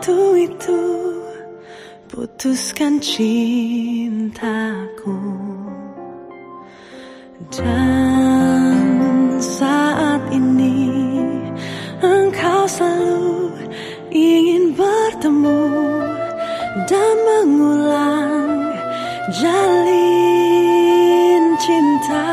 waktu itu putuskan cintaku, dan saat ini engkau selalu ingin bertemu dan mengulang jalin cinta.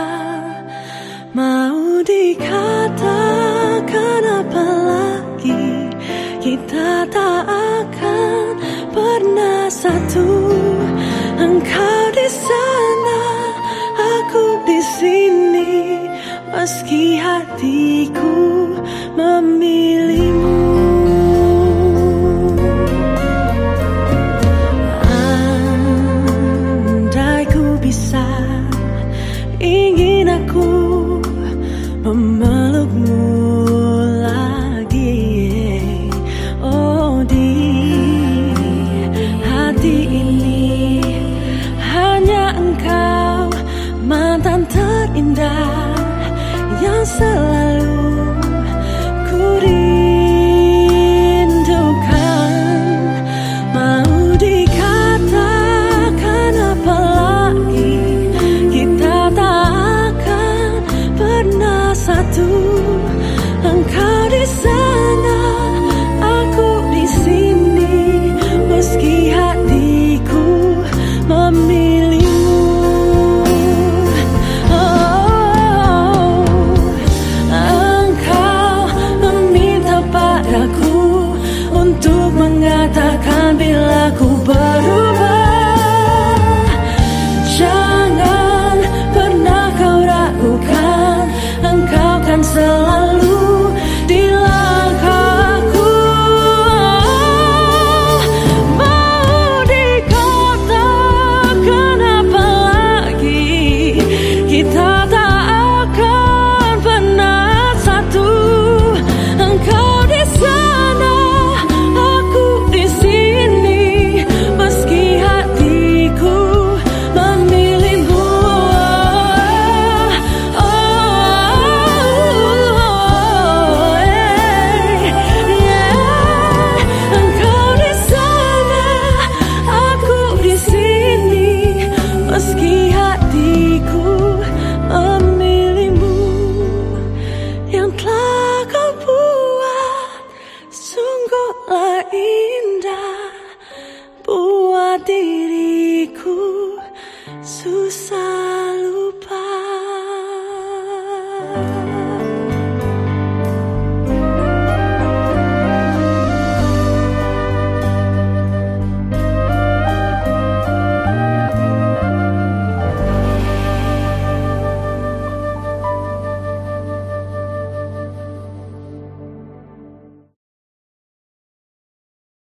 Mau dikatakan apa lagi, kita tak akan pernah satu. Engkau di sana, aku di sini, meski hatiku memilihmu. Andai ku bisa, ingin aku memelukmu lagi. Oh, di hati ini hanya engkau, mantan terindah yang selalu ku rindukan. Mau dikatakan apa lagi, kita tak akan pernah satu. Engkau di sana, aku di sini, meski hatiku memilihmu. Oh, engkau meminta padaku untuk mengatakan bila ku berubah. Jangan pernah kau ragukan, engkau kan selalu di langkahku. Mau dikatakan apa lagi, kita tak akan pernah satu. Engkau di sana, aku di sini, meski hatiku memilihmu. Engkau di sana, aku di sini, meski hatiku memilihmu. Yang telah kau buat sungguhlah indah buat diriku.